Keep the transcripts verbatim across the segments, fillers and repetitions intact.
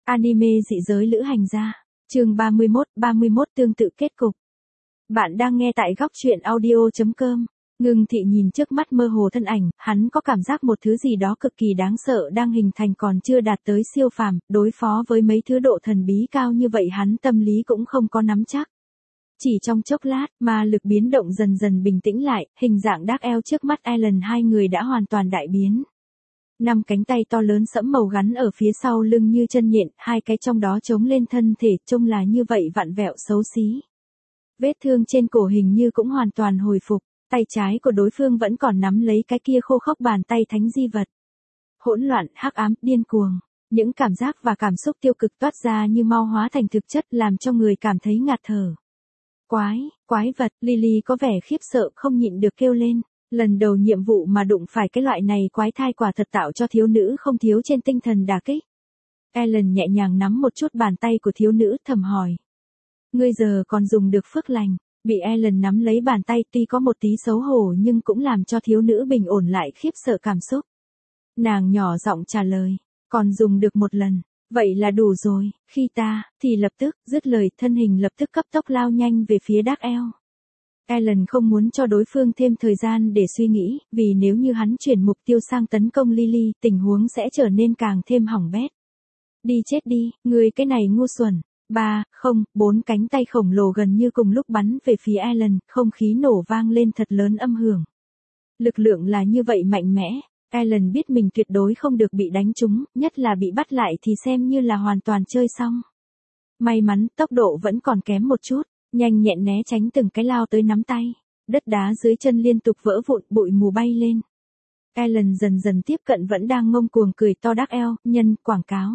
Anime dị giới lữ hành gia. Chương ba mươi mốt, ba mươi mốt tương tự kết cục. Bạn đang nghe tại góc truyện audio chấm com. Ngưng thị nhìn trước mắt mơ hồ thân ảnh, hắn có cảm giác một thứ gì đó cực kỳ đáng sợ đang hình thành còn chưa đạt tới siêu phàm, đối phó với mấy thứ độ thần bí cao như vậy hắn tâm lý cũng không có nắm chắc. Chỉ trong chốc lát, ma lực biến động dần dần bình tĩnh lại, hình dạng Dark Elf trước mắt Alan hai người đã hoàn toàn đại biến. Năm cánh tay to lớn sẫm màu gắn ở phía sau lưng như chân nhện, hai cái trong đó chống lên thân thể, trông là như vậy vặn vẹo xấu xí. Vết thương trên cổ hình như cũng hoàn toàn hồi phục, tay trái của đối phương vẫn còn nắm lấy cái kia khô khốc bàn tay thánh di vật. Hỗn loạn, hắc ám, điên cuồng, những cảm giác và cảm xúc tiêu cực toát ra như mau hóa thành thực chất làm cho người cảm thấy ngạt thở. Quái, quái vật, Lily có vẻ khiếp sợ không nhịn được kêu lên. Lần đầu nhiệm vụ mà đụng phải cái loại này quái thai quả thật tạo cho thiếu nữ không thiếu trên tinh thần đả kích. Alan nhẹ nhàng nắm một chút bàn tay của thiếu nữ thầm hỏi. Ngươi giờ còn dùng được phước lành, bị Alan nắm lấy bàn tay tuy có một tí xấu hổ nhưng cũng làm cho thiếu nữ bình ổn lại khiếp sợ cảm xúc. Nàng nhỏ giọng trả lời, còn dùng được một lần, vậy là đủ rồi, khi ta, thì lập tức, dứt lời thân hình lập tức cấp tốc lao nhanh về phía Dark Elf. Alan không muốn cho đối phương thêm thời gian để suy nghĩ, vì nếu như hắn chuyển mục tiêu sang tấn công Lily, tình huống sẽ trở nên càng thêm hỏng bét. Đi chết đi, ngươi cái này ngu xuẩn. Ba, không, bốn cánh tay khổng lồ gần như cùng lúc bắn về phía Alan, không khí nổ vang lên thật lớn âm hưởng. Lực lượng là như vậy mạnh mẽ, Alan biết mình tuyệt đối không được bị đánh trúng, nhất là bị bắt lại thì xem như là hoàn toàn chơi xong. May mắn, tốc độ vẫn còn kém một chút. Nhanh nhẹn né tránh từng cái lao tới nắm tay, đất đá dưới chân liên tục vỡ vụn, bụi mù bay lên. Alan dần dần tiếp cận vẫn đang ngông cuồng cười to Dark Elf, nhân, quảng cáo.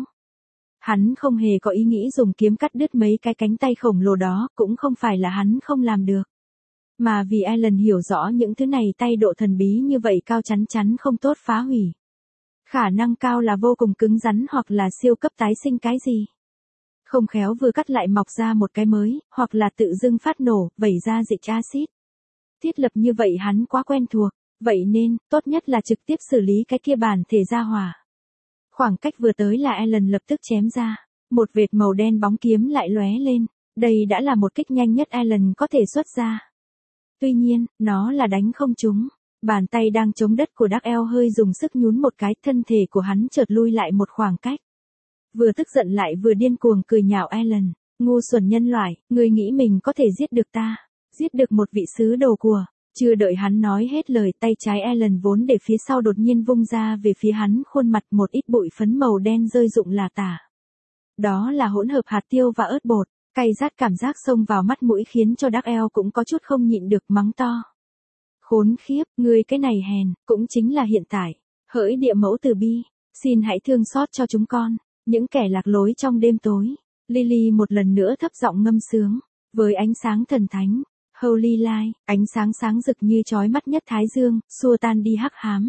Hắn không hề có ý nghĩ dùng kiếm cắt đứt mấy cái cánh tay khổng lồ đó, cũng không phải là hắn không làm được. Mà vì Alan hiểu rõ những thứ này tay độ thần bí như vậy cao chắn chắn không tốt phá hủy. Khả năng cao là vô cùng cứng rắn hoặc là siêu cấp tái sinh cái gì. Không khéo vừa cắt lại mọc ra một cái mới, hoặc là tự dưng phát nổ, vẩy ra dịch axit. Thiết lập như vậy hắn quá quen thuộc, vậy nên, tốt nhất là trực tiếp xử lý cái kia bản thể ra hỏa. Khoảng cách vừa tới là Alan lập tức chém ra, một vệt màu đen bóng kiếm lại lóe lên, đây đã là một kích nhanh nhất Alan có thể xuất ra. Tuy nhiên, nó là đánh không trúng, bàn tay đang chống đất của Dark Elf hơi dùng sức nhún một cái, thân thể của hắn chợt lui lại một khoảng cách. Vừa tức giận lại vừa điên cuồng cười nhạo Alan, ngu xuẩn nhân loại, ngươi nghĩ mình có thể giết được ta, giết được một vị sứ đồ của. Chưa đợi hắn nói hết lời, tay trái Alan vốn để phía sau đột nhiên vung ra về phía hắn, khuôn mặt một ít bụi phấn màu đen rơi rụng là tả. Đó là hỗn hợp hạt tiêu và ớt bột, cay rát cảm giác xông vào mắt mũi khiến cho Dark Elf cũng có chút không nhịn được mắng to. Khốn khiếp, ngươi cái này hèn, cũng chính là hiện tại, hỡi địa mẫu từ bi, xin hãy thương xót cho chúng con. Những kẻ lạc lối trong đêm tối, Lily một lần nữa thấp giọng ngâm sướng, với ánh sáng thần thánh, Holy Light, ánh sáng sáng rực như chói mắt nhất thái dương, xua tan đi hắc ám.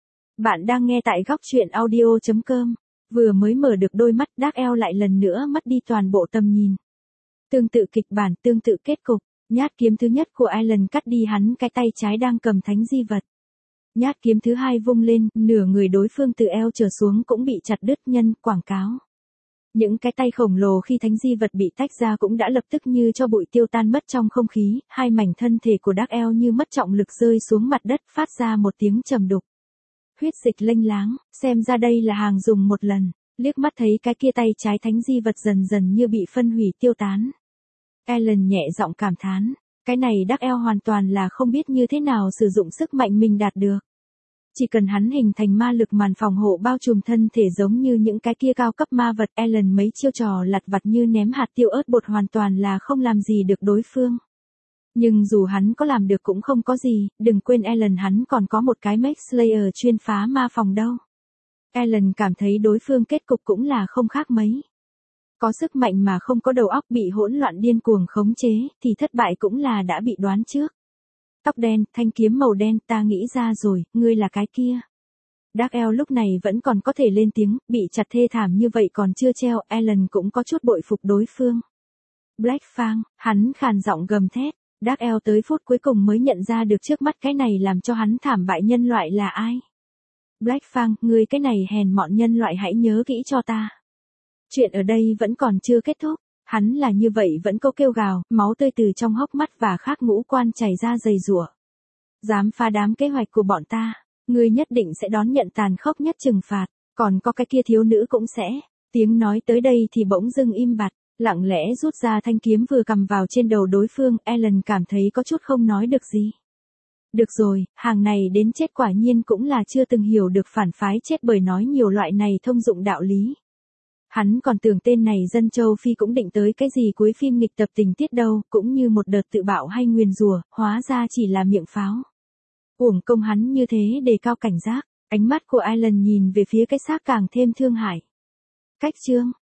Bạn đang nghe tại góc truyện audio chấm com, vừa mới mở được đôi mắt Dark Elf lại lần nữa mất đi toàn bộ tầm nhìn. Tương tự kịch bản, tương tự kết cục, nhát kiếm thứ nhất của Alan cắt đi hắn cái tay trái đang cầm thánh di vật. Nhát kiếm thứ hai vung lên, nửa người đối phương từ eo trở xuống cũng bị chặt đứt, nhân, quảng cáo. Những cái tay khổng lồ khi thánh di vật bị tách ra cũng đã lập tức như cho bụi tiêu tan mất trong không khí, hai mảnh thân thể của Dark Elf như mất trọng lực rơi xuống mặt đất phát ra một tiếng trầm đục. Huyết dịch lênh láng, xem ra đây là hàng dùng một lần, liếc mắt thấy cái kia tay trái thánh di vật dần dần như bị phân hủy tiêu tán. Alan nhẹ giọng cảm thán. Cái này Dark Elf hoàn toàn là không biết như thế nào sử dụng sức mạnh mình đạt được. Chỉ cần hắn hình thành ma lực màn phòng hộ bao trùm thân thể giống như những cái kia cao cấp ma vật, Alan mấy chiêu trò lặt vặt như ném hạt tiêu ớt bột hoàn toàn là không làm gì được đối phương. Nhưng dù hắn có làm được cũng không có gì, đừng quên Alan hắn còn có một cái Max Slayer chuyên phá ma phòng đâu. Alan cảm thấy đối phương kết cục cũng là không khác mấy. Có sức mạnh mà không có đầu óc bị hỗn loạn điên cuồng khống chế, thì thất bại cũng là đã bị đoán trước. Tóc đen, thanh kiếm màu đen, ta nghĩ ra rồi, ngươi là cái kia. Dark Elf lúc này vẫn còn có thể lên tiếng, bị chặt thê thảm như vậy còn chưa treo, Alan cũng có chút bội phục đối phương. Black Fang, hắn khàn giọng gầm thét, Dark Elf tới phút cuối cùng mới nhận ra được trước mắt cái này làm cho hắn thảm bại nhân loại là ai. Black Fang, ngươi cái này hèn mọn nhân loại hãy nhớ kỹ cho ta. Chuyện ở đây vẫn còn chưa kết thúc. Hắn là như vậy vẫn câu kêu gào, máu tươi từ trong hốc mắt và khác ngũ quan chảy ra dày rủa. Dám phá đám kế hoạch của bọn ta, ngươi nhất định sẽ đón nhận tàn khốc nhất trừng phạt, còn có cái kia thiếu nữ cũng sẽ. Tiếng nói tới đây thì bỗng dưng im bặt, lặng lẽ rút ra thanh kiếm vừa cầm vào trên đầu đối phương. Ellen cảm thấy có chút không nói được gì. Được rồi, hàng này đến chết quả nhiên cũng là chưa từng hiểu được phản phái chết bởi nói nhiều loại này thông dụng đạo lý. Hắn còn tưởng tên này dân châu Phi cũng định tới cái gì cuối phim nghịch tập tình tiết đâu, cũng như một đợt tự bạo hay nguyền rủa, hóa ra chỉ là miệng pháo. Uổng công hắn như thế đề cao cảnh giác, ánh mắt của Ellen nhìn về phía cái xác càng thêm thương hại. Cách chương